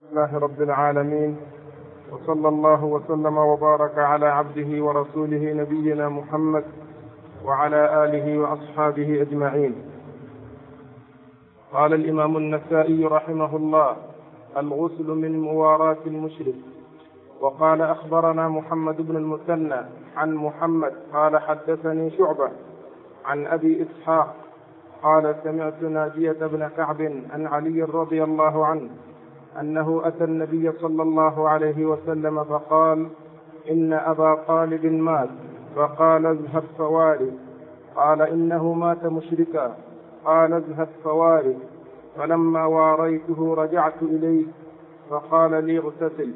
لله رب العالمين، وصلى الله وسلم وبارك على عبده ورسوله نبينا محمد وعلى آله وأصحابه أجمعين. قال الإمام النسائي رحمه الله: الغسل من مواراة المشرك. وقال: أخبرنا محمد بن المثنى عن محمد قال: حدثني شعبة عن أبي إسحاق قال: سمعت ناجية بن كعب عن علي رضي الله عنه أنه أتى النبي صلى الله عليه وسلم فقال: إن أبا طالب مات، فقال: اذهب فوارث. قال: إنه مات مشركا. قال: اذهب فوارث. فلما واريته رجعت إليه فقال لي: اغتسل.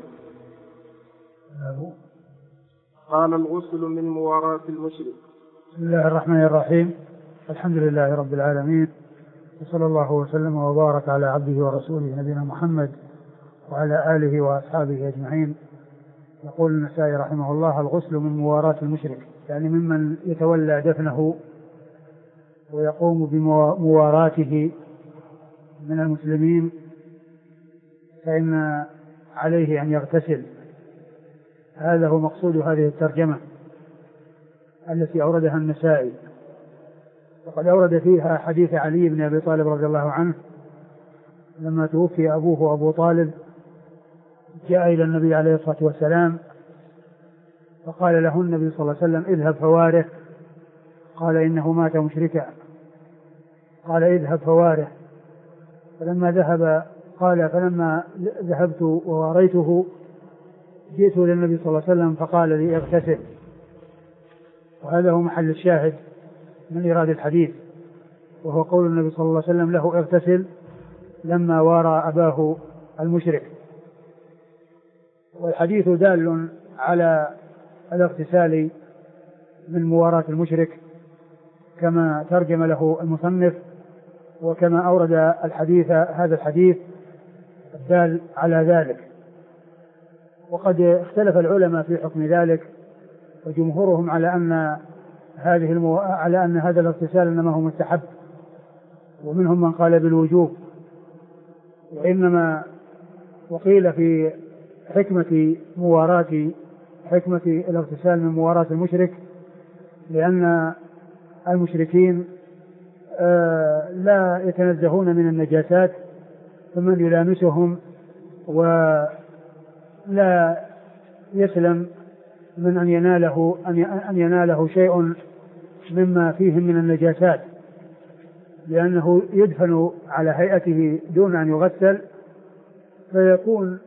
قال: الغسل من مواراة المشرك. بسم الله الرحمن الرحيم. الحمد لله رب العالمين، وصلى الله وسلم وبارك على عبده ورسوله نبينا محمد وعلى آله وأصحابه أجمعين. يقول النسائي رحمه الله: الغسل من مواراة المشرك، يعني ممن يتولى دفنه ويقوم بمواراته من المسلمين، فإن عليه أن يغتسل. هذا هو مقصود هذه الترجمة التي أوردها النسائي. وقد أورد فيها حديث علي بن أبي طالب رضي الله عنه لما توفي أبوه أبو طالب، جاء إلى النبي عليه الصلاة والسلام فقال له النبي صلى الله عليه وسلم: اذهب فوارث. قال: إنه مات مشركا. قال: اذهب فوارث. فلما ذهبت وواريته جئت إلى النبي صلى الله عليه وسلم فقال لي: اغتسل. وهذا هو محل الشاهد من إيراد الحديث، وهو قول النبي صلى الله عليه وسلم له: اغتسل، لما وارى أباه المشرك. والحديث دال على الاغتسال من مواراة المشرك كما ترجم له المصنف، وكما أورد هذا الحديث الدال على ذلك. وقد اختلف العلماء في حكم ذلك، وجمهورهم على أن هذا الاغتسال إنما هو مستحب، ومنهم من قال بالوجوب. وقيل في حكمة الاغتسال من مواراة المشرك، لأن المشركين لا يتنزهون من النجاسات، فمن يلامسهم ولا يسلم من أن يناله شيء مما فيهم من النجاسات، لأنه يدفن على هيئته دون أن يغسل، فيكون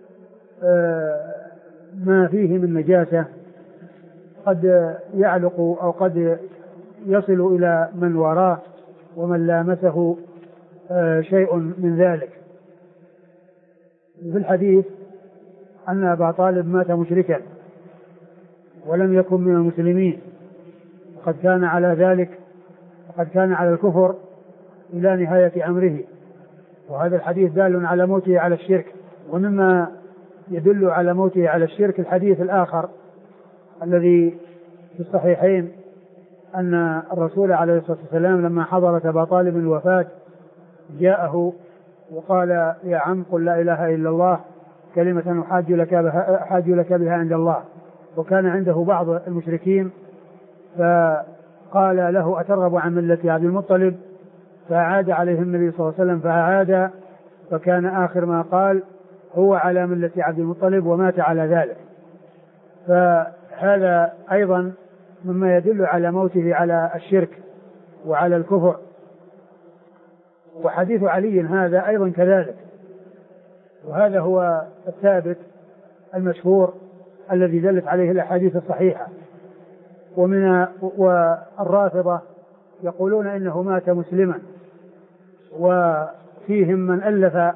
ما فيه من نجاسة قد يعلق أو قد يصل إلى من وراه ومن لامسه شيء من ذلك. في الحديث أن أبا طالب مات مشركا ولم يكن من المسلمين، وقد كان على ذلك، وقد كان على الكفر إلى نهاية أمره. وهذا الحديث دال على موته على الشرك. ومما يدل على موته على الشرك الحديث الآخر الذي في الصحيحين، أن الرسول عليه الصلاة والسلام لما حضرت أبا طالب الوفاة جاءه وقال: يا عم، قل لا إله إلا الله كلمة أحاج لك بها عند الله. وكان عنده بعض المشركين فقال له: أترغب عن ملة عبد المطلب؟ فأعاد عليه النبي صلى الله عليه وسلم فأعاد، فكان آخر ما قال: هو على ملة عبد المطلب، ومات على ذلك. فهذا أيضا مما يدل على موته على الشرك وعلى الكفر. وحديث علي هذا أيضا كذلك، وهذا هو الثابت المشهور الذي دلت عليه الأحاديث الصحيحة. والرافضة يقولون إنه مات مسلما، وفيهم من ألف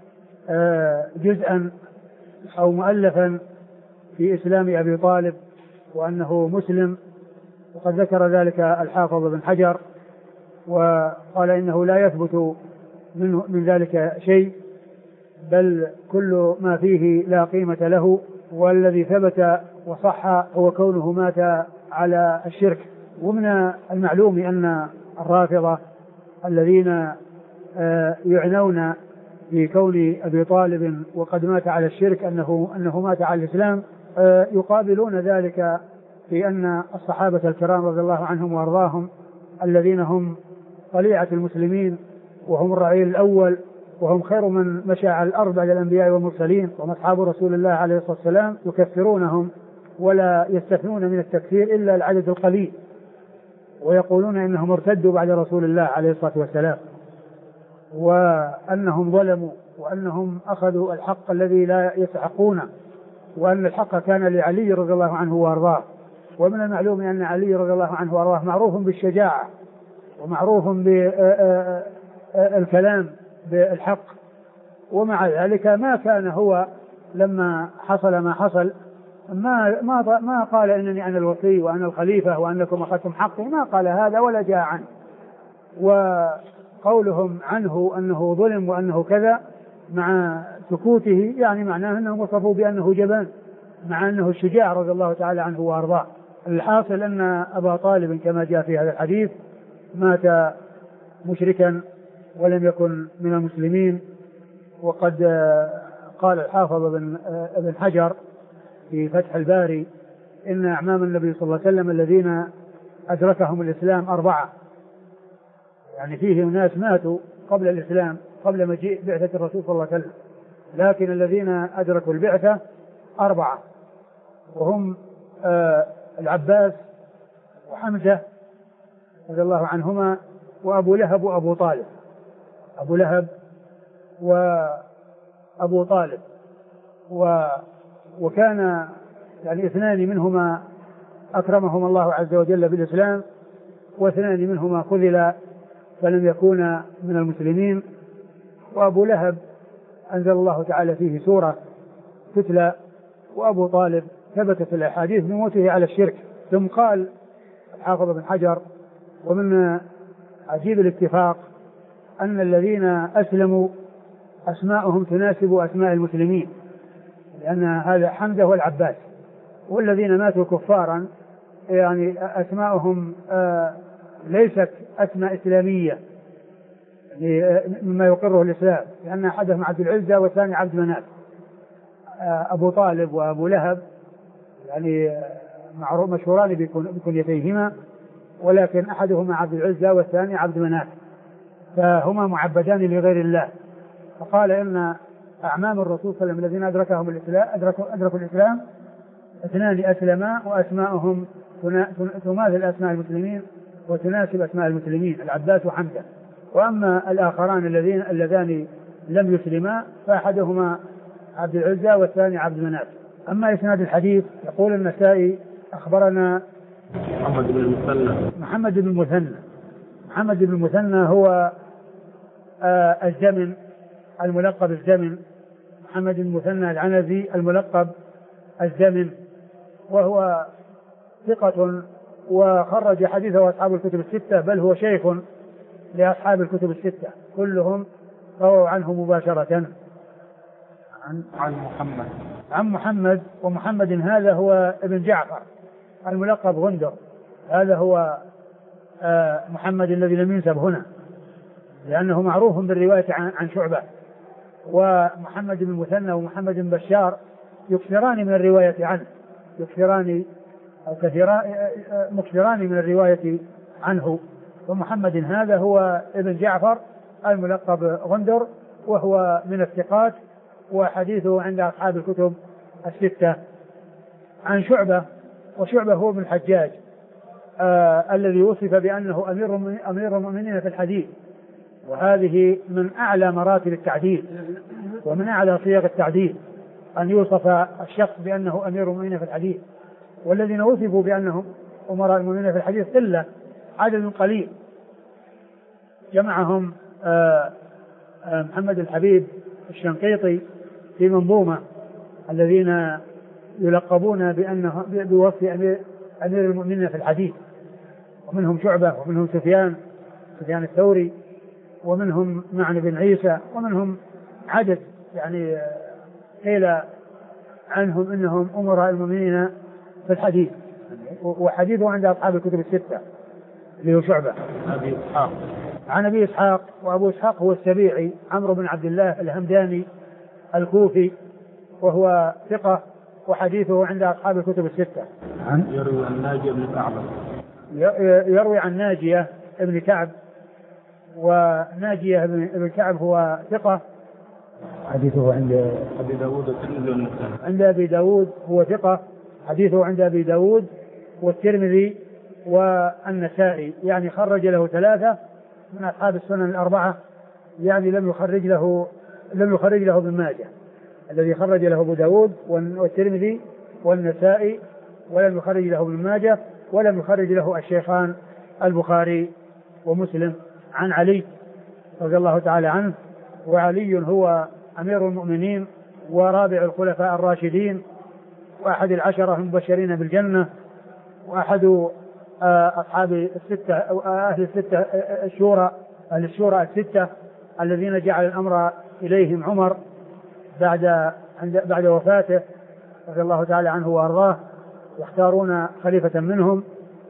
جزءا أو مؤلفا في إسلام أبي طالب وأنه مسلم، وقد ذكر ذلك الحافظ بن حجر، وقال إنه لا يثبت من ذلك شيء، بل كل ما فيه لا قيمة له، والذي ثبت وصح هو كونه مات على الشرك. ومن المعلوم أن الرافضة الذين يعنون في كون أبي طالب وقد مات على الشرك أنه مات على الإسلام، يقابلون ذلك في أن الصحابة الكرام رضي الله عنهم وأرضاهم الذين هم طليعة المسلمين وهم الرعيل الأول وهم خير من مشى على الأرض بعد الأنبياء والمرسلين وهم أصحاب رسول الله عليه الصلاة والسلام، يكفرونهم ولا يستثنون من التكفير إلا العدد القليل، ويقولون إنهم ارتدوا بعد رسول الله عليه الصلاة والسلام، وأنهم ظلموا وأنهم أخذوا الحق الذي لا يستحقونه، وأن الحق كان لعلي رضي الله عنه وأرضاه. ومن المعلوم أن علي رضي الله عنه وأرضاه معروف بالشجاعة ومعروف بالكلام بالحق، ومع ذلك ما كان هو لما حصل ما حصل ما قال إنني أنا الوصي وأنا الخليفة وأنكم أخذتم حقي، ما قال هذا ولا جاء عنه. وقولهم عنه أنه ظلم وأنه كذا مع سكوته يعني معناه أنه وصفوا بأنه جبان، مع أنه الشجاع رضي الله تعالى عنه وأرضاه. الحاصل أن أبا طالب كما جاء في هذا الحديث مات مشركا ولم يكن من المسلمين. وقد قال الحافظ ابن حجر في فتح الباري إن أعمام النبي صلى الله عليه وسلم الذين أدركهم الإسلام 4، يعني فيه ناس ماتوا قبل الإسلام قبل مجيء بعثة الرسول صلى الله عليه وسلم، لكن الذين أدركوا البعثة 4، وهم العباس وحمزة رضي الله عنهما وأبو لهب وأبو طالب. أبو لهب وأبو طالب وكان يعني 2 منهما أكرمهم الله عز وجل بالإسلام، و2 منهما خذل فلم يكونا من المسلمين. وأبو لهب أنزل الله تعالى فيه سورة تتلى، وأبو طالب ثبتت الأحاديث بموته على الشرك. ثم قال الحافظ بن حجر ومن عجيب الاتفاق أن الذين أسلموا أسماءهم تناسب أسماء المسلمين، لأن هذا حمزة والعباس، والذين ماتوا كفارا يعني أسماءهم ليست أسماء إسلامية يعني مما يقره الإسلام، لأن أحدهم عبد العزة والثاني عبد مناف. أبو طالب وأبو لهب يعني مشهوران بكنيتيهما، ولكن أحدهما عبد العزة والثاني عبد مناف، فهما معبدان لغير الله. فقال إن أعمام الرسول صلى الله عليه وسلم الذين أدركوا الإسلام 2 أسلما وأسماءهم تماثل أسماء المسلمين وتناسب أسماء المسلمين، العباس وحمزة. وأما الآخران اللذان لم يسلما فأحدهما عبد العزة والثاني عبد مناف. أما إسناد الحديث يقول النسائي أخبرنا محمد بن المثنى هو الزمن الملقب الزمن، محمد بن المثنى العنزي الملقب الزمن، وهو ثقة وخرج حديثه أصحاب الكتب الستة، بل هو شيخ لأصحاب الكتب الستة كلهم رووا عنه مباشرة. عن محمد، ومحمد هذا هو ابن جعفر الملقب غندر، هذا هو محمد الذي لم ينسب هنا لأنه معروف بالرواية عن شعبة. ومحمد بن المثنى ومحمد بن بشار يكثران من الرواية عنه، مكثران من الرواية عنه. ومحمد هذا هو ابن جعفر الملقب غندر، وهو من الثقات وحديثه عند أصحاب الكتب الستة. عن شعبة، وشعبة هو ابن الحجاج الذي وصف بأنه أمير المؤمنين في الحديث، وهذه من أعلى مراتب التعديل ومن أعلى صيغ التعديل أن يوصف الشخص بأنه أمير المؤمنين في الحديث. والذين وصفوا بأنهم أمراء المؤمنين في الحديث إلا عدد قليل، جمعهم محمد الحبيب الشنقيطي في منظومة، الذين يلقبون بأنه بوصف أمير المؤمنين في الحديث، ومنهم شعبة ومنهم سفيان الثوري ومنهم معن بن عيسى ومنهم عدد يعني قيل عنهم إنهم أمراء المؤمنين في الحديث، وحديثه عند أصحاب الكتب الستة اللي هو شعبة. عن أبي إسحاق، وأبو إسحاق هو السبيعي عمرو بن عبد الله الهمداني الكوفي، وهو ثقة، وحديثه عند أصحاب الكتب الستة. يروي عن ناجية بن كعب. يروي عن ناجية بن كعب، وناجية بن كعب هو ثقة، حديثه عند أبي داود والترمذي. عند أبي داود هو ثقة، حديثه عند أبي داود والترمذي والنسائي، يعني خرج له 3 من أصحاب السنن الأربعة، يعني لم يخرج له ابن ماجه، الذي خرج له أبو داود والترمذي والنسائي، ولم يخرج له ابن ماجه، ولم يخرج له الشيخان البخاري ومسلم. عن علي رضي الله تعالى عنه، وعلي هو أمير المؤمنين ورابع الخلفاء الراشدين، وأحد 10 المبشرين بالجنة، وأحد أصحاب الستة أو أهل الشورى الستة الذين جعل الأمر إليهم عمر بعد وفاته رضي الله تعالى عنه وأرضاه، يختارون خليفة منهم،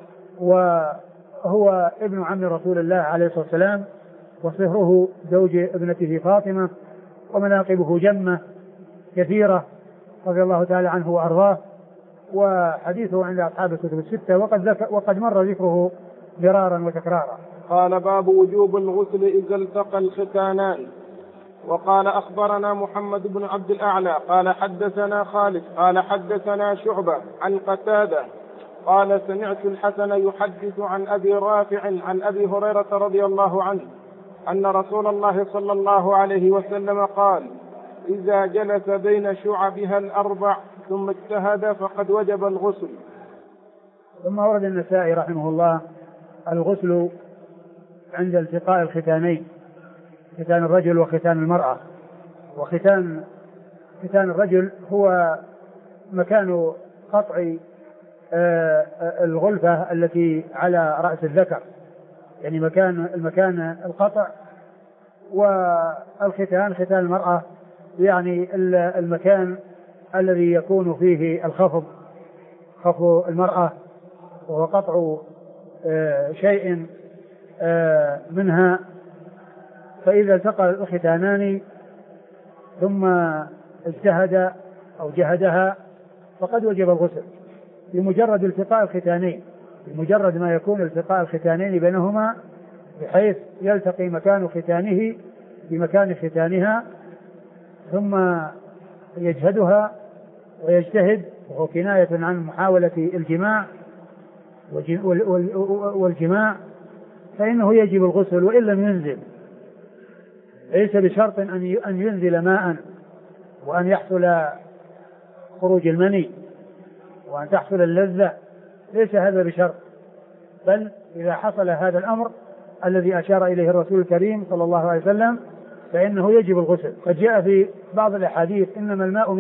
وهو ابن عم رسول الله عليه الصلاة والسلام، وصهره زوج ابنته فاطمة، ومناقبه جمة كثيرة رضي الله تعالى عنه وأرضاه، وحديثه عند أصحاب الكتب الستة، وقد مر ذكره مرارا وتكرارا. قال: باب وجوب الغسل إذا التقى الختانان. وقال: أخبرنا محمد بن عبد الأعلى قال حدثنا خالد قال حدثنا شعبة عن قتادة قال: سمعت الحسن يحدث عن أبي رافع عن أبي هريرة رضي الله عنه أن رسول الله صلى الله عليه وسلم قال: إذا جلس بين شعبها 4 ثم اجتهد فقد وجب الغسل. ثم ورد النسائي رحمه الله الغسل عند التقاء الختانين، ختان الرجل وختان المرأة. وختان الرجل هو مكان قطع الغلفة التي على رأس الذكر، يعني المكان القطع. والختان ختان المرأة يعني المكان الذي يكون فيه خفض المرأة، وهو قطع شيء منها. فإذا التقى الختانان ثم اجتهد أو جهدها فقد وجب الغسل بمجرد التقاء الختانين، بمجرد ما يكون التقاء الختانين بينهما بحيث يلتقي مكان ختانه بمكان ختانها، ثم يجهدها ويجتهد، وهو كناية عن محاولة الجماع والجماع، فإنه يجب الغسل وإن لم ينزل. ليس بشرط أن ينزل ماء وأن يحصل خروج المني وأن تحصل اللذة، ليس هذا بشرط، بل إذا حصل هذا الأمر الذي أشار إليه الرسول الكريم صلى الله عليه وسلم فإنه يجب الغسل. قد جاء في بعض الأحاديث إنما الماء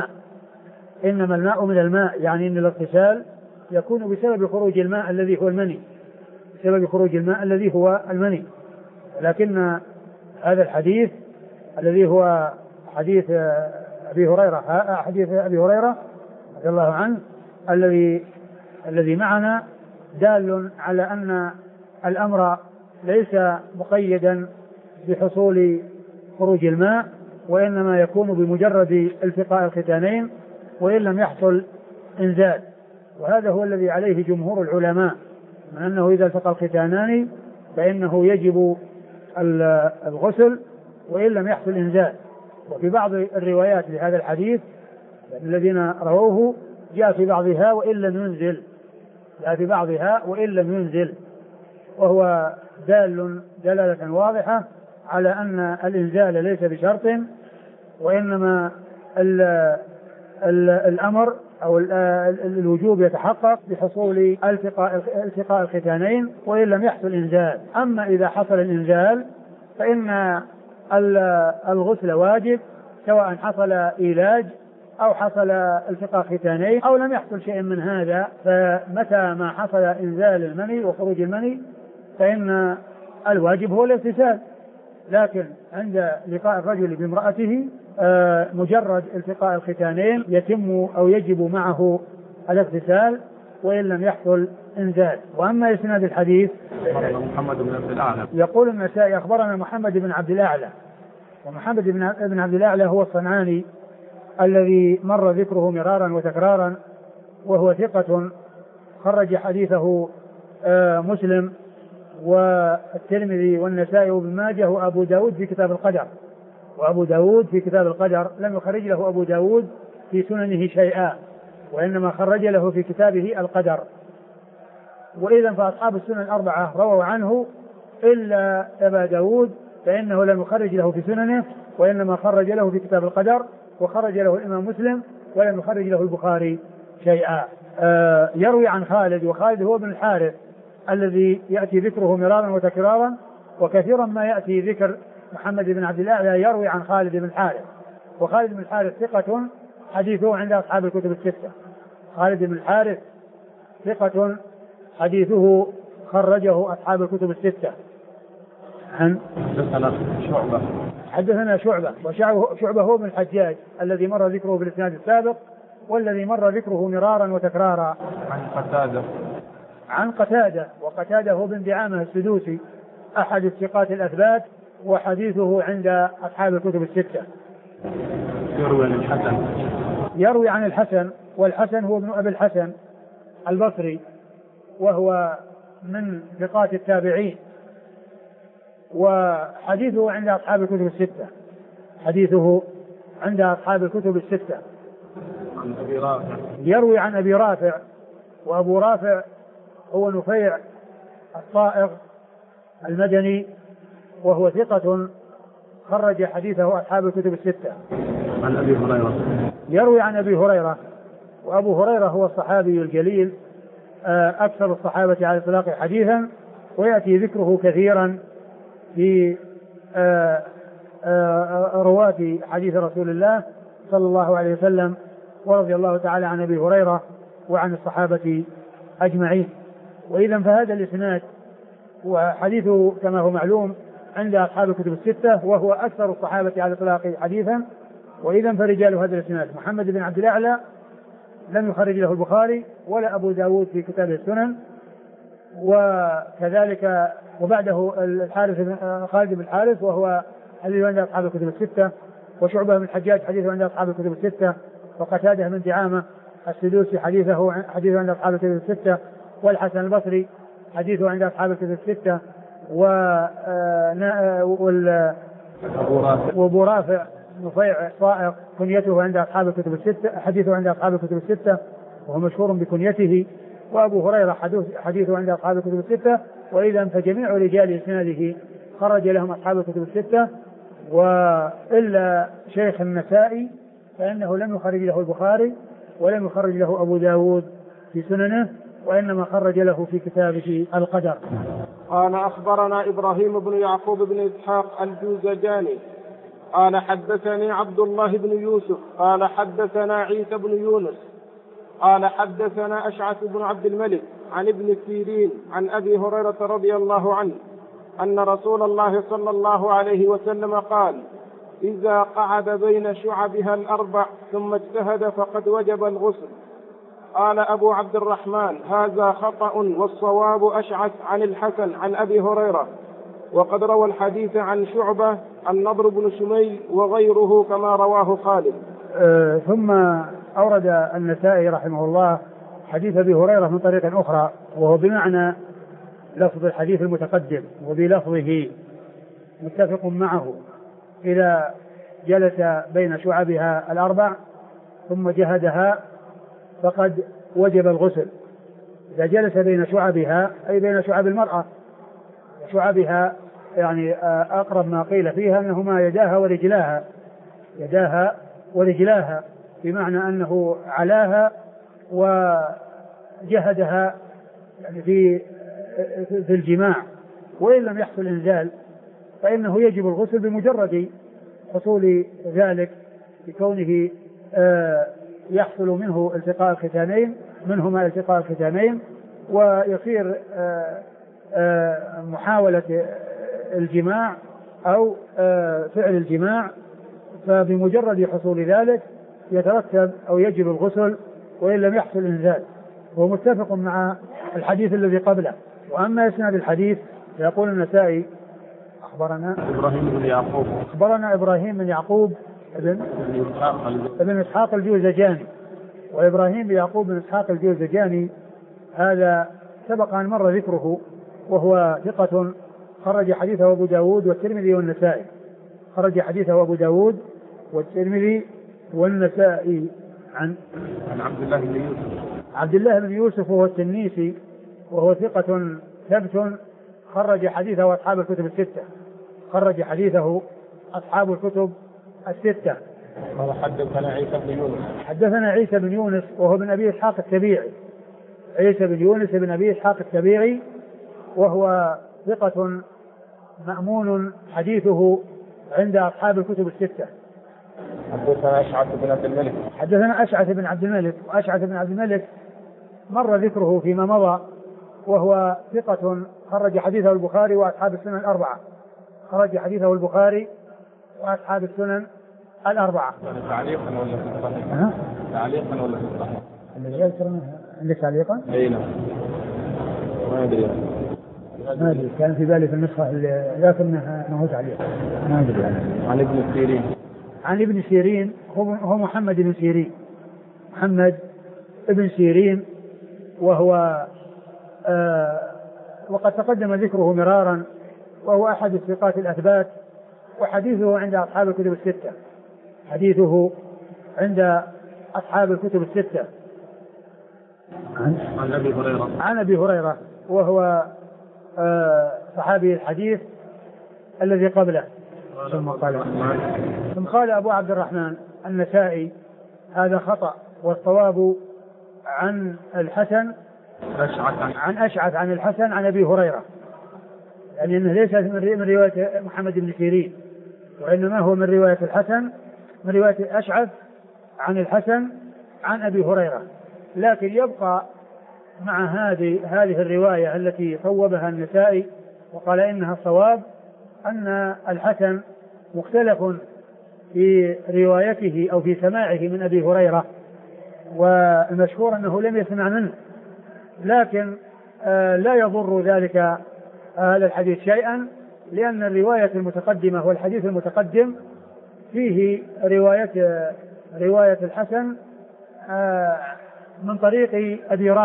من الماء، يعني أن الاغتسال يكون بسبب خروج الماء الذي هو المني، بسبب خروج الماء الذي هو المني. لكن هذا الحديث الذي هو حديث أبي هريرة رضي الله عنه الذي معنا دال على أن الأمر ليس مقيدا بحصول خروج الماء، وإنما يكون بمجرد التقاء الختانين وإن لم يحصل إنزال. وهذا هو الذي عليه جمهور العلماء، من أنه إذا التقى الختانان فإنه يجب الغسل وإن لم يحصل إنزال. وفي بعض الروايات لهذا الحديث الذين رووه جاء في بعضها وإن لم ينزل، وهو دلالة واضحة على أن الإنزال ليس بشرط، وإنما الأمر أو الوجوب يتحقق بحصول التقاء الختانين وإن لم يحصل إنزال. أما إذا حصل الإنزال فإن الغسل واجب، سواء حصل إيلاج أو حصل التقاء ختانين أو لم يحصل شيء من هذا. فمتى ما حصل إنزال المني وخروج المني فإن الواجب هو الاغتسال. لكن عند لقاء الرجل بامرأته مجرد التقاء الختانين يتم أو يجب معه الاغتسال، وإن لم يحصل إنزال. وأما إسناد الحديث محمد بن عبد الأعلى يقول النسائي أخبرنا محمد بن عبد الأعلى، ومحمد بن عبد الأعلى هو الصنعاني الذي مر ذكره مرارا وتكرارا، وهو ثقة خرج حديثه مسلم والترمذي والنسائي وابن ماجه وأبو داود في كتاب القدر، وأبو داود في كتاب القدر لم يخرج له أبو داود في سننه شيئا، وإنما خرج له في كتابه القدر. وإذا فأصحاب السنن الأربعة رووا عنه إلا أبا داود، فإنه لم يخرج له في سننه، وإنما خرج له في كتاب القدر، وخرج له الإمام مسلم، ولم يخرج له البخاري شيئا. يروي عن خالد، وخالد هو ابن الحارث الذي يأتي ذكره مرارا وتكرارا، وكثيرا ما يأتي ذكر محمد بن عبد الأعلى يروي عن خالد بن الحارث، وخالد بن الحارث ثقة حديثه عند أصحاب الكتب الستة. خالد بن الحارث ثقة حديثه خرجه أصحاب الكتب الستة. حدثنا شعبة، وشعبة هو ابن الحجاج الذي مر ذكره في الإسناد السابق، والذي مر ذكره مرارا وتكرارا. عن قتادة، وقتادة هو بن دعامة السدوسي أحد الثقات الأثبات، وحديثه عند أصحاب الكتب الستة. يروي عن الحسن، والحسن هو ابن أبي الحسن البصري، وهو من ثقات التابعين، وحديثه عند أصحاب الكتب الستة. حديثه عند أصحاب الكتب الستة. يروي عن أبي رافع، وأبو رافع هو نفيع الطائغ المدني، وهو ثقة خرج حديثه أصحاب الكتب الستة. عن أبي هريرة. يروي عن أبي هريرة، وأبو هريرة هو الصحابي الجليل أكثر الصحابة على الإطلاق حديثا، ويأتي ذكره كثيرا في رواة حديث رسول الله صلى الله عليه وسلم، ورضي الله تعالى عن أبي هريرة وعن الصحابة أجمعين. وإذا فهذا الإسناد وحديثه كما هو معلوم عند أصحاب الكتب الستة، وهو أكثر الصحابة على الإطلاق حديثا. وإذا فرجال هذا الإسناد محمد بن عبد الأعلى لم يخرج له البخاري ولا أبو داود في كتاب السنن، وكذلك وبعده خالد بن الحارث وهو حديث عند أصحاب الكتب الستة، وشعبة بن الحجاج حديثه عند أصحاب الكتب الستة، وقتادة بن دعامة السدوسي حديثه عند أصحاب الكتب الستة، والحسن البصري حديثه عند أصحاب الكتب الستة، وأبو رافع نفيع الطائغ كنيته عند أصحاب الكتب الستة، حديثه عند أصحاب الكتب الستة وهو مشهور بكنيته، وأبو هريرة حديثه عند أصحاب الكتب الستة. وإذا فجميع رجال إسناده خرج لهم أصحاب الكتب الستة، وإلا شيخ النسائي فإنه لم يخرج له البخاري ولم يخرج له أبو داود في سننه، وإنما خرج له في كتابه القدر. قال أخبرنا إبراهيم بن يعقوب بن إسحاق الجوزجاني قال حدثني عبد الله بن يوسف قال حدثنا عيسى بن يونس قال حدثنا أشعث بن عبد الملك عن ابن سيرين عن أبي هريرة رضي الله عنه أن رسول الله صلى الله عليه وسلم قال: إذا قعد بين شعبها الأربع ثم اجتهد فقد وجب الغسل. قال أبو عبد الرحمن: هذا خطأ، والصواب أشعث عن الحسن عن أبي هريرة، وقد روى الحديث عن شعبة النضر بن شميل وغيره كما رواه خالد. ثم أورد النسائي رحمه الله حديث أبي هريرة من طريق أخرى، وهو بمعنى لفظ الحديث المتقدم وبلفظه متفق معه: إذا جلس بين شعبها الأربع ثم جهدها فقد وجب الغسل. إذا جلس بين شعبها أي بين شعب المرأة، شعبها يعني أقرب ما قيل فيها أنهما يداها ورجلاها، بمعنى أنه علاها وجهدها يعني في الجماع. وإن لم يحصل إنزال فإنه يجب الغسل بمجرد حصول ذلك، بكونه يحصل منهما التقاء الختانين، ويصير محاولة الجماع أو فعل الجماع، فبمجرد حصول ذلك يترتب أو يجب الغسل وإن لم يحصل إنزال. هو متفق مع الحديث الذي قبله. وأما إسناد الحديث يقول النسائي أخبرنا إبراهيم بن يعقوب ابن إسحاق الجوزجاني. وإبراهيم بن يعقوب بن إسحاق الجوزجاني هذا سبق أن مر ذكره، وهو ثقة خرج حديثه أبو داود والترمذي والنسائي. خرج حديثه أبو داود والترمذي والنسائي عن عبد الله بن يوسف وهو التنيسي، وهو ثقة ثبت خرج حديثه أصحاب الكتب الستة. خرج حديثه أصحاب الكتب الستة. حدثنا عيسى بن يونس وهو بن أبي إسحاق السبيعي. عيسى بن يونس بن أبي إسحاق السبيعي وهو ثقة مأمون حديثه عند أصحاب الكتب الستة. حدثنا أشعث بن عبد الملك. وأشعث بن عبد الملك مر ذكره فيما مضى، وهو ثقة خرج حديثه البخاري وأصحاب السنن الأربعة. خرج حديثه البخاري وأصحاب السنن الأربعة. تعليقا ولا في الصحيح؟ تعليقا ولا في الصحيح؟ عندك تعليقا؟ أي نعم. ما أدري كان في بالي في النسخة لكنها ما هو تعليق. ما أدري. عن ابن سيرين هو محمد بن سيرين. محمد ابن سيرين وهو وقد تقدم ذكره مرارا، وهو أحد الثقات الأثبات، وحديثه عند أصحاب الكتب الستة. حديثه عند أصحاب الكتب الستة. عن أبي هريرة وهو صحابي الحديث الذي قبله. ثم قال أبو عبد الرحمن النسائي هذا خطأ، والصواب عن الحسن عن أشعث عن الحسن عن أبي هريرة، يعني أنه ليس من رواية محمد بن سيرين، وإنما هو من رواية الحسن، من رواية أشعث عن الحسن عن أبي هريرة. لكن يبقى مع هذه الرواية التي صوبها النسائي وقال إنها الصواب، أن الحسن مختلف في روايته أو في سماعه من أبي هريرة، والمشهور أنه لم يسمع منه، لكن لا يضر ذلك هذا الحديث شيئا، لأن الرواية المتقدمة والحديث المتقدم فيه رواية الحسن من طريق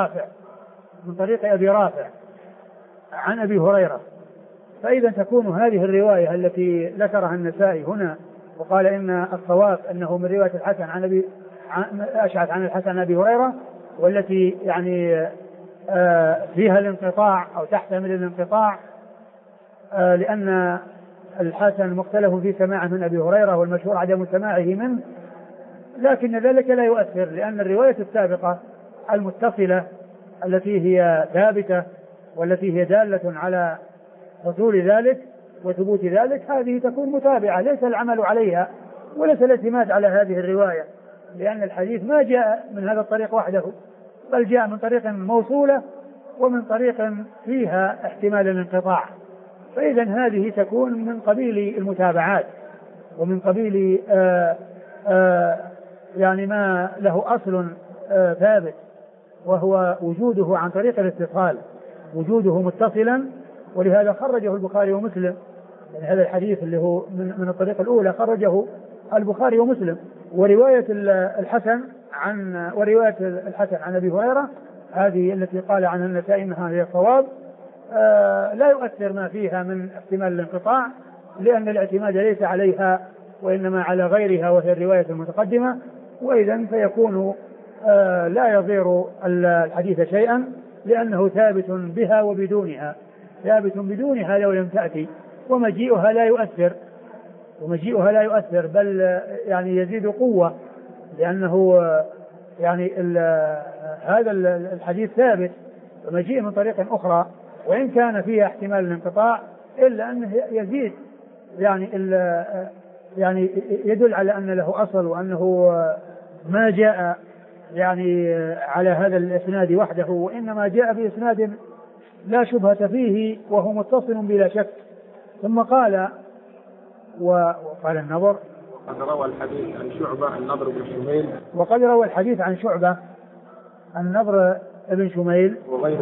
أبي رافع عن أبي هريرة. فإذا تكون هذه الرواية التي ذكرها النسائي هنا وقال إن الصواب أنه من رواية الحسن عن أشعث عن الحسن عن أبي هريرة، والتي يعني فيها الانقطاع أو تحتمل الانقطاع، لأن الحسن مختلف في سماعه من أبي هريرة والمشهور عدم سماعه منه، لكن ذلك لا يؤثر، لأن الرواية السابقة المتصلة التي هي ثابتة والتي هي دالة على حصول ذلك وثبوت ذلك، هذه تكون متابعة، ليس العمل عليها وليس الاعتماد على هذه الرواية، لأن الحديث ما جاء من هذا الطريق وحده، بل جاء من طريق موصولة ومن طريق فيها احتمال الانقطاع. فإذا هذه تكون من قبيل المتابعات ومن قبيل يعني ما له أصل ثابت، وهو وجوده عن طريق الاتصال، وجوده متصلا، ولهذا خرجه البخاري ومسلم. يعني هذا الحديث اللي هو من الطريق الأولى خرجه البخاري ومسلم. ورواية الحسن عن أبي هريرة هذه التي قال عنها النسائي أنها هي الصواب، لا يؤثر ما فيها من احتمال الانقطاع، لأن الاعتماد ليس عليها وإنما على غيرها وهي الرواية المتقدمة، وإذن فيكون لا يضير الحديث شيئا، لأنه ثابت بها وبدونها، ثابت بدونها لو لم تأتي، ومجيئها لا يؤثر بل يعني يزيد قوة، لأنه يعني هذا الحديث ثابت ومجيء من طريق أخرى وإن كان فيها احتمال الانقطاع، إلا أنه يزيد يعني يدل على أن له أصل، وأنه ما جاء يعني على هذا الإسناد وحده، وإنما جاء بإسناد لا شبهة فيه وهو متصل بلا شك. ثم قال النضر وقد روى الحديث عن شعبة النضر بن شميل، وقد روى الحديث عن شعبة النضر بن شميل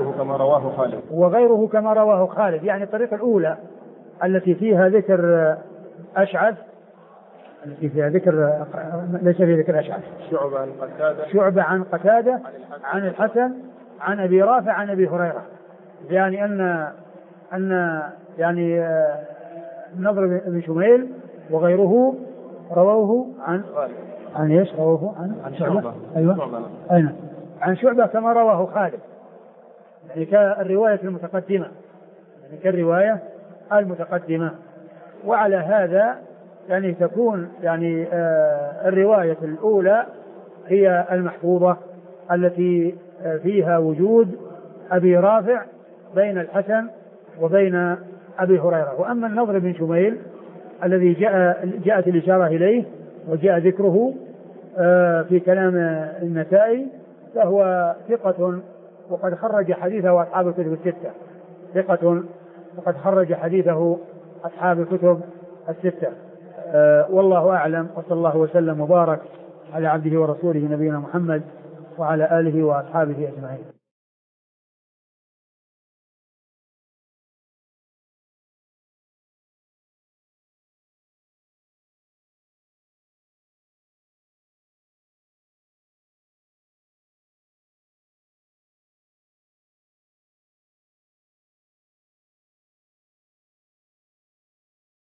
وغيره كما رواه خالد. يعني الطريقة الأولى التي فيها ذكر أشعث، التي فيها ذكر ليس في ذكر أشعث، شعبة عن قتادة عن الحسن عن أبي رافع عن أبي هريرة، يعني أن يعني النضر بن شميل وغيره رووه عن ايش؟ رووه عن شعبة. ايوه اين عن شعبة كما رواه خالد، يعني كالرواية المتقدمة، يعني كالرواية المتقدمة. وعلى هذا يعني تكون يعني الرواية الأولى هي المحفوظة التي فيها وجود أبي رافع بين الحسن وبين أبي هريرة. وأما النضر بن شميل الذي جاءت الإشارة إليه وجاء ذكره في كلام النسائي فهو ثقة وقد خرج حديثه أصحاب الكتب الستة، ثقة وقد خرج حديثه أصحاب الكتب الستة. والله أعلم، وصلى الله وسلم وبارك على عبده ورسوله نبينا محمد وعلى آله وأصحابه أجمعين.